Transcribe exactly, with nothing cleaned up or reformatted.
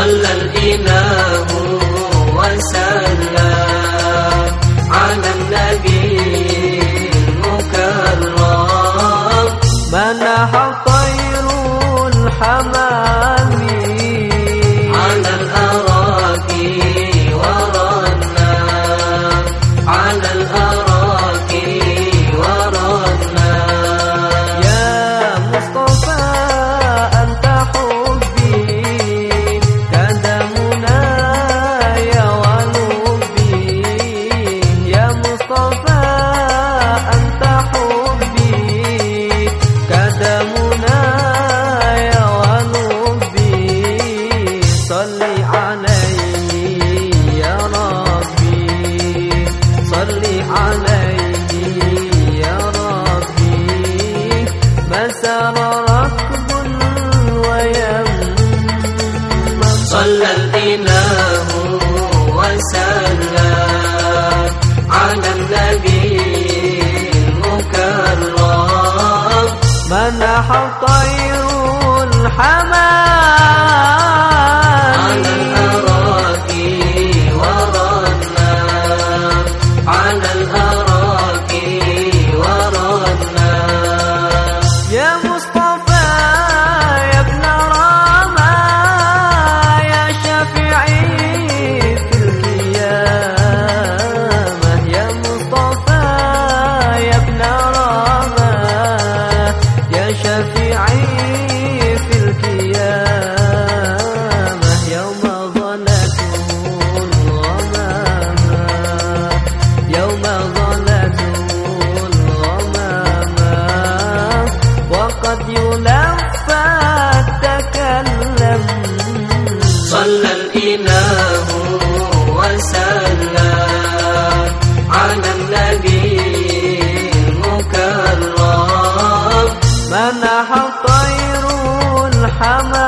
صلى الإله وسلم على النبي المكرم منح طير الحمام على الأراضي ورنا على الأراضي ورنا يا مصطفى أنت حبي كدمنا يا ولبي يا مصطفى أنت حبي كدمنا يا ولبي صلي عليه يا ربي صلي عليه يا ربي مسار ركب ويم صلى الإله وسلم على النبي المكرم منح طير الحمام على الأراضي ورنا على الأراضي ورنا يا مصطفى يا ابن راما يا شفيعي في القيامة يا مصطفى يا ابن راما يا شفيعي في القيامة يوم ظلته الغمامة يوم ظلته الغمامة وقد يلفى تكلم صلى الإله وسلم على النبي المكرم منح طير الحمام